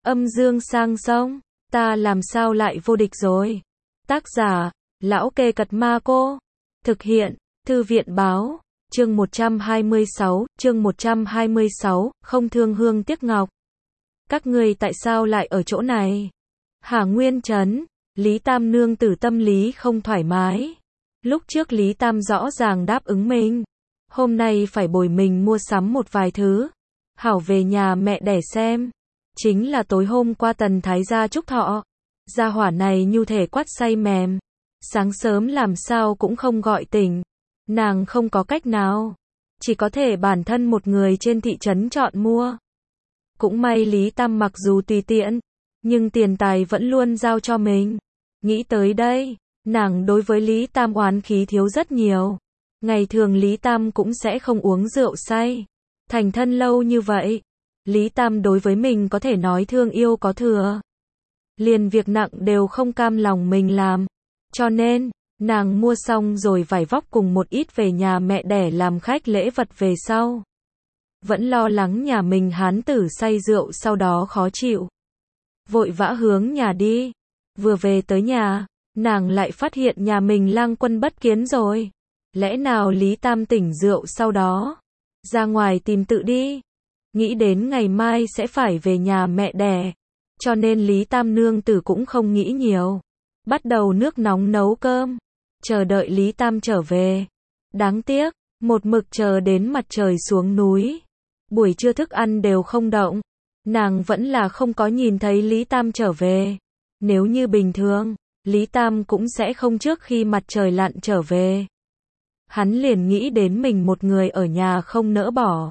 Âm dương sang sông, ta làm sao lại vô địch rồi. Tác giả, Lão Kê Cật Ma Cô. Thực hiện, Thư viện Báo. Chương 126, không thương hương tiếc ngọc. Các ngươi tại sao lại ở chỗ này? Hà Nguyên Trấn, Lý Tam nương tử tâm lý không thoải mái. Lúc trước Lý Tam rõ ràng đáp ứng mình. Hôm nay phải bồi mình mua sắm một vài thứ. Hảo về nhà mẹ đẻ xem. Chính là tối hôm qua Tần Thái gia chúc thọ. Gia hỏa này nhu thể quát say mềm. Sáng sớm làm sao cũng không gọi tỉnh. Nàng không có cách nào. Chỉ có thể bản thân một người trên thị trấn chọn mua. Cũng may Lý Tam mặc dù tùy tiện, nhưng tiền tài vẫn luôn giao cho mình. Nghĩ tới đây, nàng đối với Lý Tam oán khí thiếu rất nhiều. Ngày thường Lý Tam cũng sẽ không uống rượu say. Thành thân lâu như vậy, Lý Tam đối với mình có thể nói thương yêu có thừa. Liền việc nặng đều không cam lòng mình làm. Cho nên, nàng mua xong rồi vải vóc cùng một ít về nhà mẹ đẻ làm khách lễ vật về sau. Vẫn lo lắng nhà mình hán tử say rượu sau đó khó chịu. Vội vã hướng nhà đi. Vừa về tới nhà, nàng lại phát hiện nhà mình lang quân bất kiến rồi. Lẽ nào Lý Tam tỉnh rượu sau đó ra ngoài tìm tự đi. Nghĩ đến ngày mai sẽ phải về nhà mẹ đẻ. Cho nên Lý Tam nương tử cũng không nghĩ nhiều. Bắt đầu nước nóng nấu cơm. Chờ đợi Lý Tam trở về. Đáng tiếc, một mực chờ đến mặt trời xuống núi. Buổi trưa thức ăn đều không động. Nàng vẫn là không có nhìn thấy Lý Tam trở về. Nếu như bình thường, Lý Tam cũng sẽ không trước khi mặt trời lặn trở về. Hắn liền nghĩ đến mình một người ở nhà không nỡ bỏ.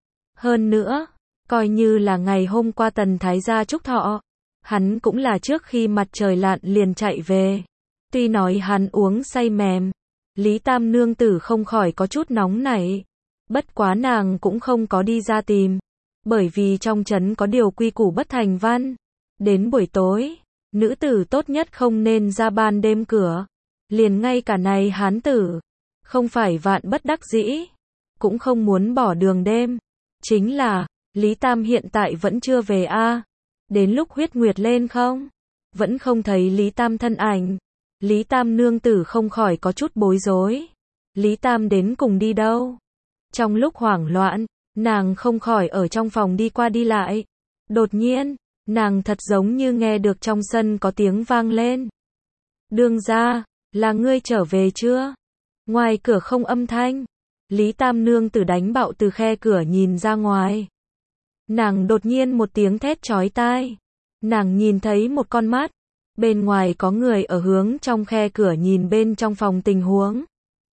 Hơn nữa, coi như là ngày hôm qua Tần Thái gia chúc thọ, hắn cũng là trước khi mặt trời lặn liền chạy về. Tuy nói hắn uống say mềm, Lý Tam nương tử không khỏi có chút nóng nảy. Bất quá nàng cũng không có đi ra tìm, bởi vì trong trấn có điều quy củ bất thành văn. Đến buổi tối, nữ tử tốt nhất không nên ra ban đêm cửa. Liền ngay cả này hán tử, không phải vạn bất đắc dĩ, cũng không muốn bỏ đường đêm. Chính là, Lý Tam hiện tại vẫn chưa về a. Đến lúc huyết nguyệt lên không? Vẫn không thấy Lý Tam thân ảnh. Lý Tam nương tử không khỏi có chút bối rối. Lý Tam đến cùng đi đâu? Trong lúc hoảng loạn, nàng không khỏi ở trong phòng đi qua đi lại. Đột nhiên, nàng thật giống như nghe được trong sân có tiếng vang lên. Đương gia, là ngươi trở về chưa? Ngoài cửa không âm thanh. Lý Tam nương tử đánh bạo từ khe cửa nhìn ra ngoài. Nàng đột nhiên một tiếng thét chói tai. Nàng nhìn thấy một con mắt. Bên ngoài có người ở hướng trong khe cửa nhìn bên trong phòng tình huống.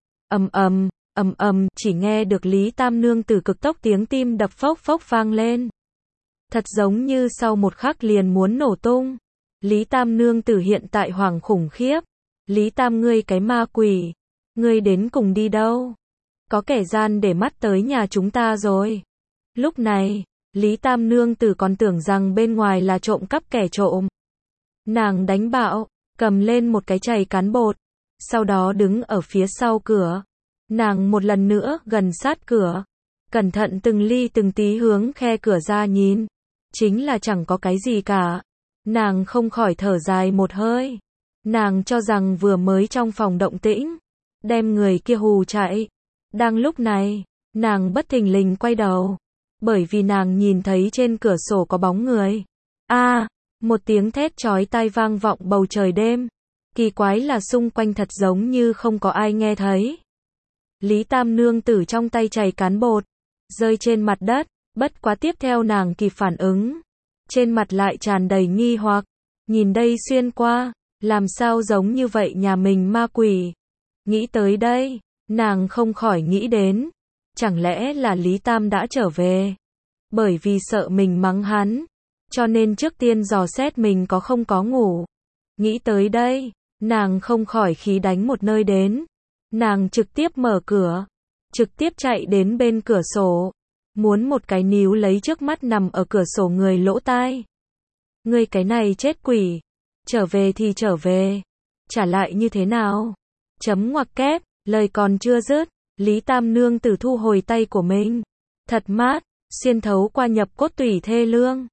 Chỉ nghe được Lý Tam nương tử cực tốc tiếng tim đập phốc phốc vang lên. Thật giống như sau một khắc liền muốn nổ tung. Lý Tam nương tử hiện tại hoảng khủng khiếp. Lý Tam ngươi cái ma quỷ. Ngươi đến cùng đi đâu? Có kẻ gian để mắt tới nhà chúng ta rồi. Lúc này, Lý Tam nương tử còn tưởng rằng bên ngoài là trộm cắp kẻ trộm. Nàng đánh bạo, cầm lên một cái chày cán bột. Sau đó đứng ở phía sau cửa. Nàng một lần nữa gần sát cửa. Cẩn thận từng ly từng tí hướng khe cửa ra nhìn. Chính là chẳng có cái gì cả. Nàng không khỏi thở dài một hơi. Nàng cho rằng vừa mới trong phòng động tĩnh, đem người kia hù chạy. Đang lúc này, nàng bất thình lình quay đầu. Bởi vì nàng nhìn thấy trên cửa sổ có bóng người. Một tiếng thét chói tai vang vọng bầu trời đêm. Kỳ quái là xung quanh thật giống như không có ai nghe thấy. Lý Tam nương tử trong tay chày cán bột, rơi trên mặt đất. Bất quá tiếp theo nàng kịp phản ứng. Trên mặt lại tràn đầy nghi hoặc. Nhìn đây xuyên qua, làm sao giống như vậy nhà mình ma quỷ. Nghĩ tới đây, nàng không khỏi nghĩ đến. Chẳng lẽ là Lý Tam đã trở về? Bởi vì sợ mình mắng hắn, cho nên trước tiên dò xét mình có không có ngủ. Nghĩ tới đây, nàng không khỏi khí đánh một nơi đến. Nàng trực tiếp mở cửa, trực tiếp chạy đến bên cửa sổ. Muốn một cái níu lấy trước mắt nằm ở cửa sổ người lỗ tai. Ngươi cái này chết quỷ. Trở về thì trở về. Trả lại như thế nào? Chấm ngoặc kép, lời còn chưa dứt. Lý Tam nương tử thu hồi tay của mình. Thật mát, xuyên thấu qua nhập cốt tủy thê lương.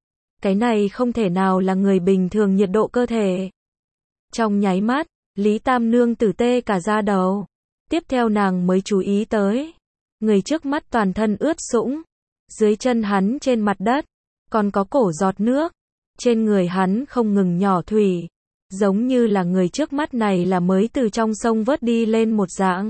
Cái này không thể nào là người bình thường nhiệt độ cơ thể. Trong nháy mắt, Lý Tam Nương tử tê cả da đầu. Tiếp theo nàng mới chú ý tới. Người trước mắt toàn thân ướt sũng. Dưới chân hắn trên mặt đất, còn có cổ giọt nước. Trên người hắn không ngừng nhỏ thủy. Giống như là người trước mắt này là mới từ trong sông vớt đi lên một dạng.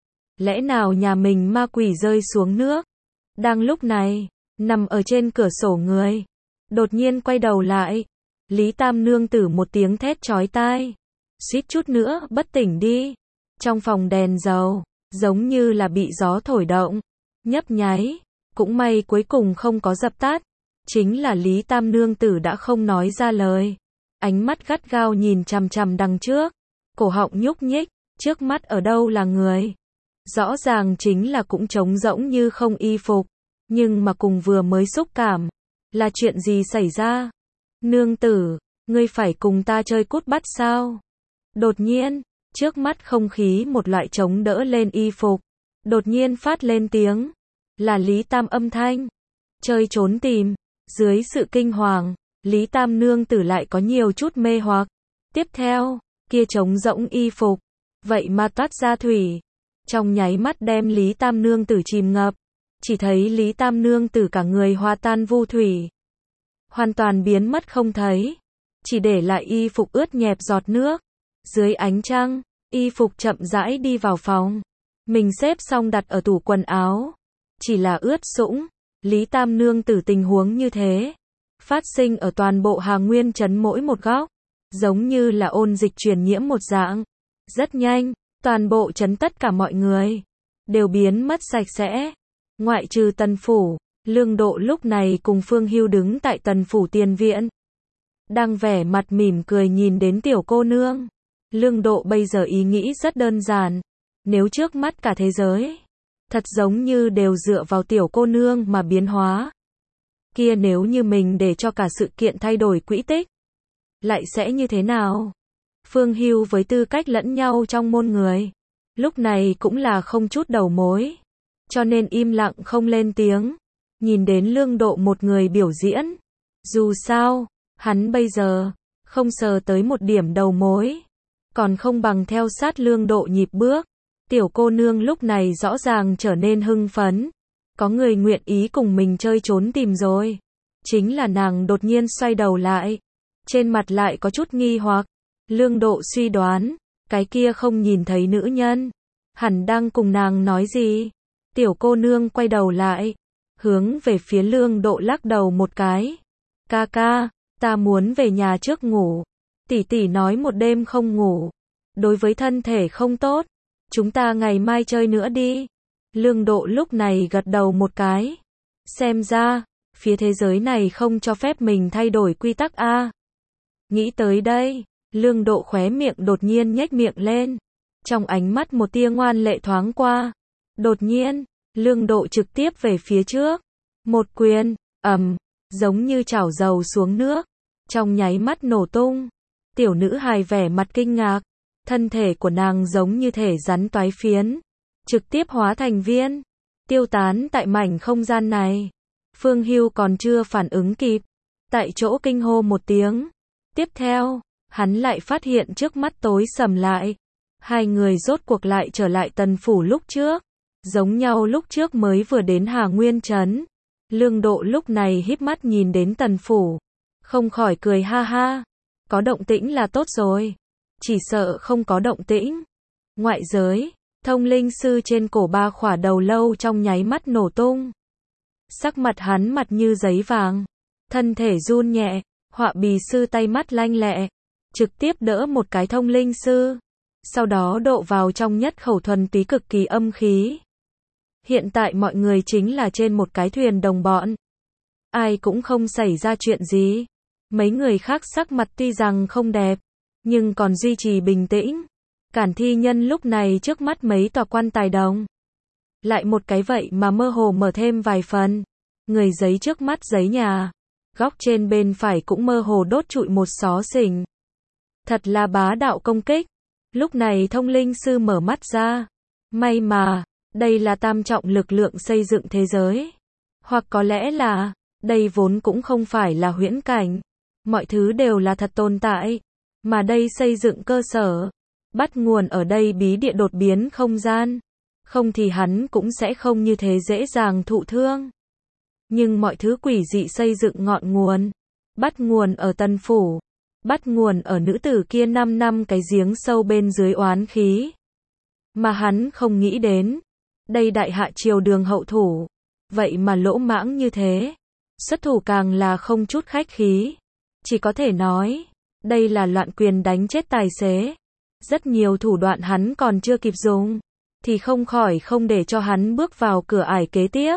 Lẽ nào nhà mình ma quỷ rơi xuống nước? Đang lúc này, nằm ở trên cửa sổ người. Đột nhiên quay đầu lại. Lý Tam Nương tử một tiếng thét chói tai. Suýt chút nữa bất tỉnh đi. Trong phòng đèn dầu, giống như là bị gió thổi động. Nhấp nháy. Cũng may cuối cùng không có dập tắt. Chính là Lý Tam Nương tử đã không nói ra lời. Ánh mắt gắt gao nhìn chằm chằm đằng trước. Cổ họng nhúc nhích. Trước mắt ở đâu là người? Rõ ràng chính là cũng trống rỗng như không y phục. Nhưng mà cùng vừa mới xúc cảm. Là chuyện gì xảy ra? Nương tử, ngươi phải cùng ta chơi cút bắt sao? Đột nhiên, trước mắt không khí một loại chống đỡ lên y phục. Đột nhiên phát lên tiếng. Là Lý Tam âm thanh. Chơi trốn tìm. Dưới sự kinh hoàng, Lý Tam Nương tử lại có nhiều chút mê hoặc. Tiếp theo, kia trống rỗng y phục. Vậy mà toát ra thủy. Trong nháy mắt đem Lý Tam Nương tử chìm ngập. Chỉ thấy Lý Tam Nương tử cả người hòa tan vu thủy. Hoàn toàn biến mất không thấy. Chỉ để lại y phục ướt nhẹp giọt nước. Dưới ánh trăng, y phục chậm rãi đi vào phòng. Mình xếp xong đặt ở tủ quần áo. Chỉ là ướt sũng. Lý Tam Nương tử tình huống như thế. Phát sinh ở toàn bộ Hà Nguyên trấn mỗi một góc. Giống như là ôn dịch truyền nhiễm một dạng. Rất nhanh, toàn bộ trấn tất cả mọi người. Đều biến mất sạch sẽ. Ngoại trừ Tần Phủ. Lương Độ lúc này cùng Phương Hưu đứng tại Tần Phủ tiền viện. Đang vẻ mặt mỉm cười nhìn đến tiểu cô nương. Lương Độ bây giờ ý nghĩ rất đơn giản. Nếu trước mắt cả thế giới, thật giống như đều dựa vào tiểu cô nương mà biến hóa. Kia nếu như mình để cho cả sự kiện thay đổi quỹ tích, lại sẽ như thế nào? Phương Hưu với tư cách lẫn nhau trong môn người, lúc này cũng là không chút đầu mối. Cho nên im lặng không lên tiếng. Nhìn đến Lương Độ một người biểu diễn. Dù sao, hắn bây giờ, không sờ tới một điểm đầu mối. Còn không bằng theo sát Lương Độ nhịp bước. Tiểu cô nương lúc này rõ ràng trở nên hưng phấn. Có người nguyện ý cùng mình chơi trốn tìm rồi. Chính là nàng đột nhiên xoay đầu lại. Trên mặt lại có chút nghi hoặc. Lương Độ suy đoán, cái kia không nhìn thấy nữ nhân. Hẳn đang cùng nàng nói gì? Tiểu cô nương quay đầu lại. Hướng về phía Lương Độ lắc đầu một cái. Ca ca, ta muốn về nhà trước ngủ. Tỷ tỷ nói một đêm không ngủ. Đối với thân thể không tốt. Chúng ta ngày mai chơi nữa đi. Lương Độ lúc này gật đầu một cái. Xem ra, phía thế giới này không cho phép mình thay đổi quy tắc a. Nghĩ tới đây, Lương Độ khóe miệng đột nhiên nhếch miệng lên. Trong ánh mắt một tia ngoan lệ thoáng qua. Đột nhiên, Lương Độ trực tiếp về phía trước. Một quyền, giống như chảo dầu xuống nước. Trong nháy mắt nổ tung. Tiểu nữ hài vẻ mặt kinh ngạc. Thân thể của nàng giống như thể rắn toái phiến. Trực tiếp hóa thành viên. Tiêu tán tại mảnh không gian này. Phương Hưu còn chưa phản ứng kịp. Tại chỗ kinh hô một tiếng. Tiếp theo, hắn lại phát hiện trước mắt tối sầm lại. Hai người rốt cuộc lại trở lại Tần Phủ lúc trước. Giống nhau lúc trước mới vừa đến Hà Nguyên trấn. Lương Độ lúc này híp mắt nhìn đến Tần Phủ. Không khỏi cười ha ha. Có động tĩnh là tốt rồi. Chỉ sợ không có động tĩnh. Ngoại giới, thông linh sư trên cổ ba khỏa đầu lâu trong nháy mắt nổ tung. Sắc mặt hắn mặt như giấy vàng. Thân thể run nhẹ, họa bì sư tay mắt lanh lẹ. Trực tiếp đỡ một cái thông linh sư. Sau đó độ vào trong nhất khẩu thuần túy cực kỳ âm khí. Hiện tại mọi người chính là trên một cái thuyền đồng bọn. Ai cũng không xảy ra chuyện gì. Mấy người khác sắc mặt tuy rằng không đẹp, nhưng còn duy trì bình tĩnh. Cản Thi Nhân lúc này trước mắt mấy tòa quan tài đồng. Lại một cái vậy mà mơ hồ mở thêm vài phần. Người giấy trước mắt giấy nhà. Góc trên bên phải cũng mơ hồ đốt trụi một xó xỉnh. Thật là bá đạo công kích. Lúc này thông linh sư mở mắt ra. May mà, đây là tam trọng lực lượng xây dựng thế giới. Hoặc có lẽ là, Đây vốn cũng không phải là huyễn cảnh. Mọi thứ đều là thật tồn tại. Mà đây xây dựng cơ sở. Bắt nguồn ở đây bí địa đột biến không gian. Không thì hắn cũng sẽ không như thế dễ dàng thụ thương. Nhưng mọi thứ quỷ dị xây dựng ngọn nguồn. Bắt nguồn ở Tân Phủ. Bắt nguồn ở nữ tử kia 5 năm cái giếng sâu bên dưới oán khí. Mà hắn không nghĩ đến. Đây đại hạ triều đường hậu thủ. Vậy mà lỗ mãng như thế. Xuất thủ càng là không chút khách khí. Chỉ có thể nói. Đây là loạn quyền đánh chết tài xế. Rất nhiều thủ đoạn hắn còn chưa kịp dùng. Thì không khỏi không để cho hắn bước vào cửa ải kế tiếp.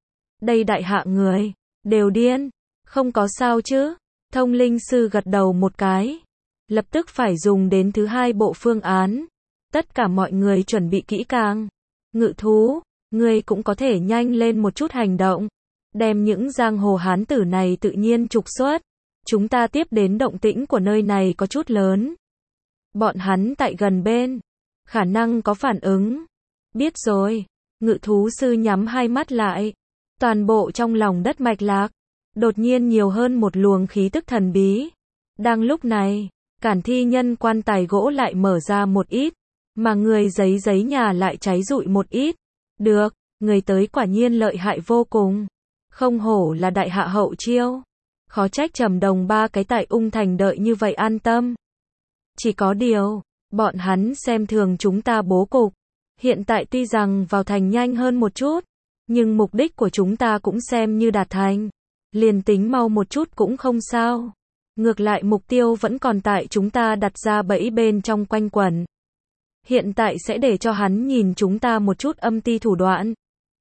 Đây đại hạ người. Đều điên. Không có sao chứ. Thông linh sư gật đầu một cái. Lập tức phải dùng đến thứ hai bộ phương án. Tất cả mọi người chuẩn bị kỹ càng. Ngự thú, ngươi cũng có thể nhanh lên một chút hành động. Đem những giang hồ hán tử này tự nhiên trục xuất. Chúng ta tiếp đến động tĩnh của nơi này có chút lớn. Bọn hắn tại gần bên. Khả năng có phản ứng. Biết rồi. Ngự thú sư nhắm hai mắt lại. Toàn bộ trong lòng đất mạch lạc. Đột nhiên nhiều hơn một luồng khí tức thần bí. Đang lúc này, Cản Thi Nhân quan tài gỗ lại mở ra một ít. Mà người giấy nhà lại cháy rụi một ít. Được, người tới quả nhiên lợi hại vô cùng. Không hổ là đại hạ hậu chiêu. Khó trách Trầm Đồng ba cái tại Ung Thành đợi như vậy an tâm. Chỉ có điều, bọn hắn xem thường chúng ta bố cục. Hiện tại tuy rằng vào thành nhanh hơn một chút, nhưng mục đích của chúng ta cũng xem như đạt thành. Liền tính mau một chút cũng không sao. Ngược lại mục tiêu vẫn còn tại chúng ta đặt ra bẫy bên trong quanh quẩn. Hiện tại sẽ để cho hắn nhìn chúng ta một chút âm ti thủ đoạn.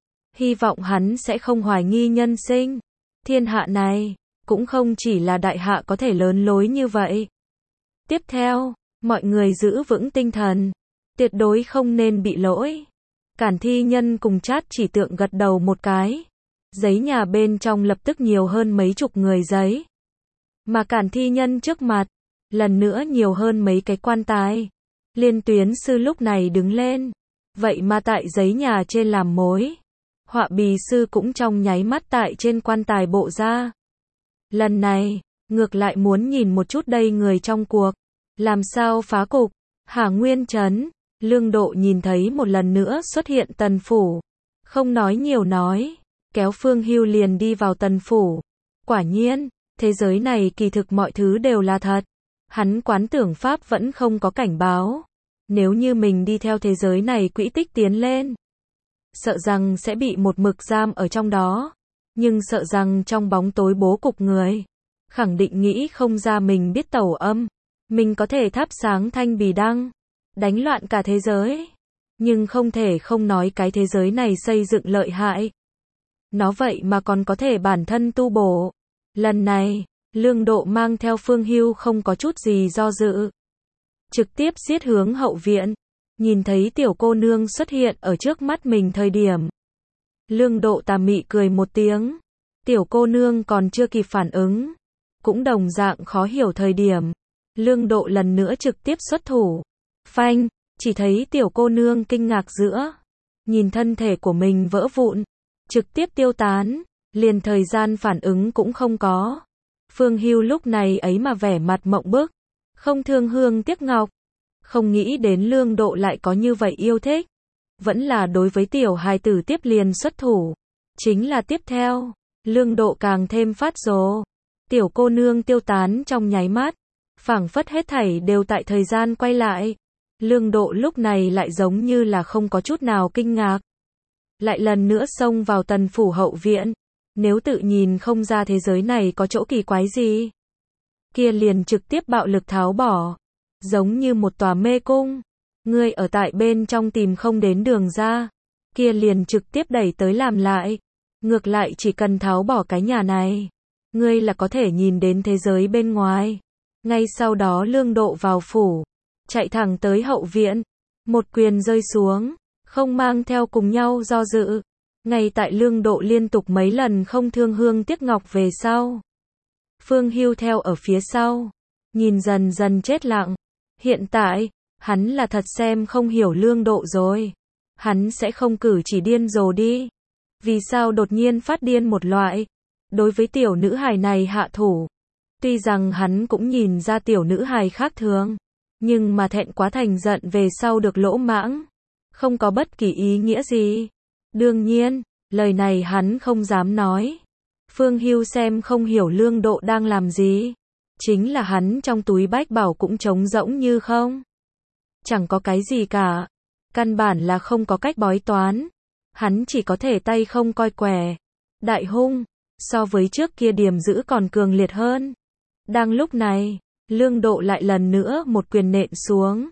Hy vọng hắn sẽ không hoài nghi nhân sinh. Thiên hạ này, cũng không chỉ là đại hạ có thể lớn lối như vậy. Tiếp theo, mọi người giữ vững tinh thần. Tuyệt đối không nên bị lỗi. Cản Thi Nhân cùng Trát Chỉ Tượng gật đầu một cái. Giấy nhà bên trong lập tức nhiều hơn mấy chục người giấy. Mà Cản Thi Nhân trước mặt, lần nữa nhiều hơn mấy cái quan tài. Liên Tuyến sư lúc này đứng lên. Vậy mà tại giấy nhà trên làm mối. Họa bì sư cũng trong nháy mắt tại trên quan tài bộ ra. Lần này, ngược lại muốn nhìn một chút đây người trong cuộc. Làm sao phá cục. Hà Nguyên Trấn, Lương Độ nhìn thấy một lần nữa xuất hiện Tần Phủ. Không nói nhiều nói. Kéo Phương Hưu liền đi vào Tần Phủ. Quả nhiên, thế giới này kỳ thực mọi thứ đều là thật. Hắn quán tưởng pháp vẫn không có cảnh báo. Nếu như mình đi theo thế giới này quỹ tích tiến lên, sợ rằng sẽ bị một mực giam ở trong đó. Nhưng sợ rằng trong bóng tối bố cục người, khẳng định nghĩ không ra mình biết tẩu âm. Mình có thể thắp sáng thanh bì đăng, đánh loạn cả thế giới. Nhưng không thể không nói cái thế giới này xây dựng lợi hại. Nó vậy mà còn có thể bản thân tu bổ. Lần này, Lương Độ mang theo Phương Hưu không có chút gì do dự. Trực tiếp xiết hướng hậu viện. Nhìn thấy tiểu cô nương xuất hiện ở trước mắt mình thời điểm. Lương Độ tà mị cười một tiếng. Tiểu cô nương còn chưa kịp phản ứng. Cũng đồng dạng khó hiểu thời điểm. Lương Độ lần nữa trực tiếp xuất thủ. Phanh, chỉ thấy tiểu cô nương kinh ngạc giữa. Nhìn thân thể của mình vỡ vụn. Trực tiếp tiêu tán. Liền thời gian phản ứng cũng không có. Phương Hưu lúc này ấy mà vẻ mặt mộng bức. Không thương hương tiếc ngọc. Không nghĩ đến Lương Độ lại có như vậy yêu thích. Vẫn là đối với tiểu hài tử tiếp liền xuất thủ. Chính là tiếp theo. Lương Độ càng thêm phát rồ. Tiểu cô nương tiêu tán trong nháy mắt. Phảng phất hết thảy đều tại thời gian quay lại. Lương Độ lúc này lại giống như là không có chút nào kinh ngạc. Lại lần nữa xông vào Tần Phủ hậu viện. Nếu tự nhìn không ra thế giới này có chỗ kỳ quái gì, kia liền trực tiếp bạo lực tháo bỏ. Giống như một tòa mê cung. Ngươi ở tại bên trong tìm không đến đường ra. Kia liền trực tiếp đẩy tới làm lại. Ngược lại chỉ cần tháo bỏ cái nhà này. Ngươi là có thể nhìn đến thế giới bên ngoài. Ngay sau đó Lương Độ vào phủ. Chạy thẳng tới hậu viện. Một quyền rơi xuống. Không mang theo cùng nhau do dự. Ngay tại Lương Độ liên tục mấy lần không thương hương tiếc ngọc về sau. Phương Hưu theo ở phía sau. Nhìn dần dần chết lặng. Hiện tại, hắn là thật xem không hiểu Lương Độ rồi. Hắn sẽ không cử chỉ điên rồ đi. Vì sao đột nhiên phát điên một loại. đối với tiểu nữ hài này hạ thủ. Tuy rằng hắn cũng nhìn ra tiểu nữ hài khác thường, nhưng mà thẹn quá thành giận về sau được lỗ mãng, không có bất kỳ ý nghĩa gì. Đương nhiên, lời này hắn không dám nói. Phương Hưu xem không hiểu Lương Độ đang làm gì. Chính là hắn trong túi bách bảo cũng trống rỗng như không. Chẳng có cái gì cả. Căn bản là không có cách bói toán. Hắn chỉ có thể tay không coi quẻ. Đại hung, so với trước kia điềm dữ còn cường liệt hơn. Đang lúc này, Lương Độ lại lần nữa một quyền nện xuống.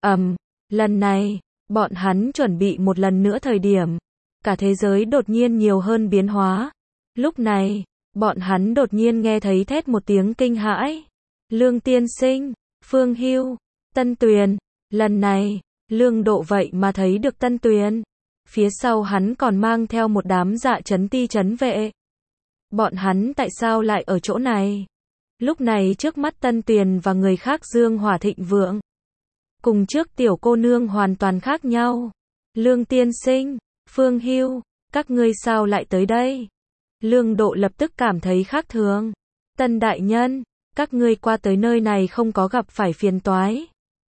Lần này, bọn hắn chuẩn bị một lần nữa thời điểm. Cả thế giới đột nhiên nhiều hơn biến hóa. Lúc này, bọn hắn đột nhiên nghe thấy thét một tiếng kinh hãi. Lương tiên sinh, Phương Hưu, Tân Tuyền. Lần này, Lương Độ vậy mà thấy được Tân Tuyền. Phía sau hắn còn mang theo một đám dạ trấn ti trấn vệ. Bọn hắn tại sao lại ở chỗ này? Lúc này trước mắt Tân Tuyền và người khác dương hỏa thịnh vượng. Cùng trước tiểu cô nương hoàn toàn khác nhau. Lương tiên sinh, Phương Hưu, các ngươi sao lại tới đây? Lương Độ lập tức cảm thấy khác thường. Tân đại nhân, các ngươi qua tới nơi này không có gặp phải phiền toái.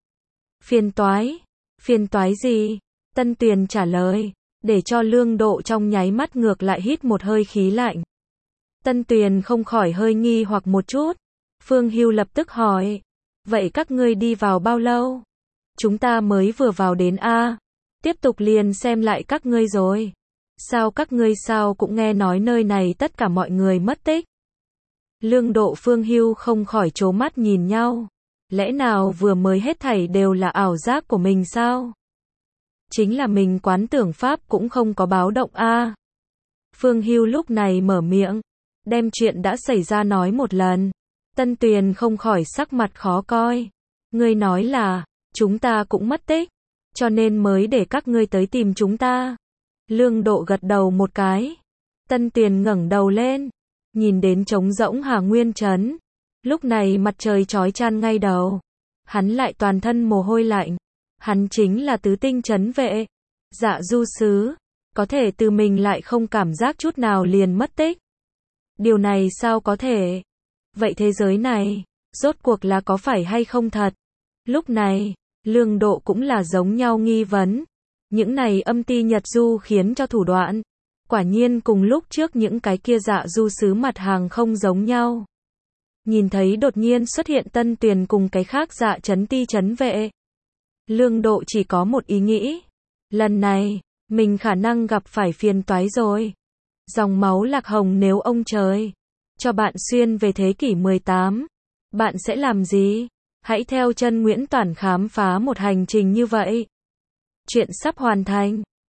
Phiền toái? Phiền toái gì? Tân Tuyền trả lời, để cho Lương Độ trong nháy mắt ngược lại hít một hơi khí lạnh. Tân Tuyền không khỏi hơi nghi hoặc một chút. Phương Hưu lập tức hỏi, vậy các ngươi đi vào bao lâu? Chúng ta mới vừa vào đến A. Tiếp tục liền xem lại các ngươi rồi. Sao các ngươi sao cũng nghe nói nơi này tất cả mọi người mất tích. Lương Độ Phương Hưu không khỏi trố mắt nhìn nhau. Lẽ nào vừa mới hết thảy đều là ảo giác của mình sao? Chính là mình quán tưởng pháp cũng không có báo động a. Phương Hưu lúc này mở miệng, đem chuyện đã xảy ra nói một lần. Tân Tuyền không khỏi sắc mặt khó coi. Ngươi nói là, chúng ta cũng mất tích, cho nên mới để các ngươi tới tìm chúng ta. Lương Độ gật đầu một cái. Tân Tuyền ngẩng đầu lên, nhìn đến trống rỗng Hà Nguyên Trấn. Lúc này mặt trời chói chang ngay đầu. Hắn lại toàn thân mồ hôi lạnh. Hắn chính là tứ tinh trấn vệ. Dạ du sứ. Có thể từ mình lại không cảm giác chút nào liền mất tích. Điều này sao có thể? Vậy thế giới này, rốt cuộc là có phải hay không thật? Lúc này, Lương Độ cũng là giống nhau nghi vấn. Những này âm ti nhật du khiến cho thủ đoạn. Quả nhiên cùng lúc trước những cái kia dạ du sứ mặt hàng không giống nhau. Nhìn thấy đột nhiên xuất hiện Tân Tuyền cùng cái khác dạ trấn ti trấn vệ. Lương Độ chỉ có một ý nghĩ. Lần này, mình khả năng gặp phải phiền toái rồi. Dòng máu lạc hồng nếu ông trời cho bạn xuyên về thế kỷ 18, bạn sẽ làm gì? Hãy theo chân Nguyễn Toản khám phá một hành trình như vậy. Chuyện sắp hoàn thành.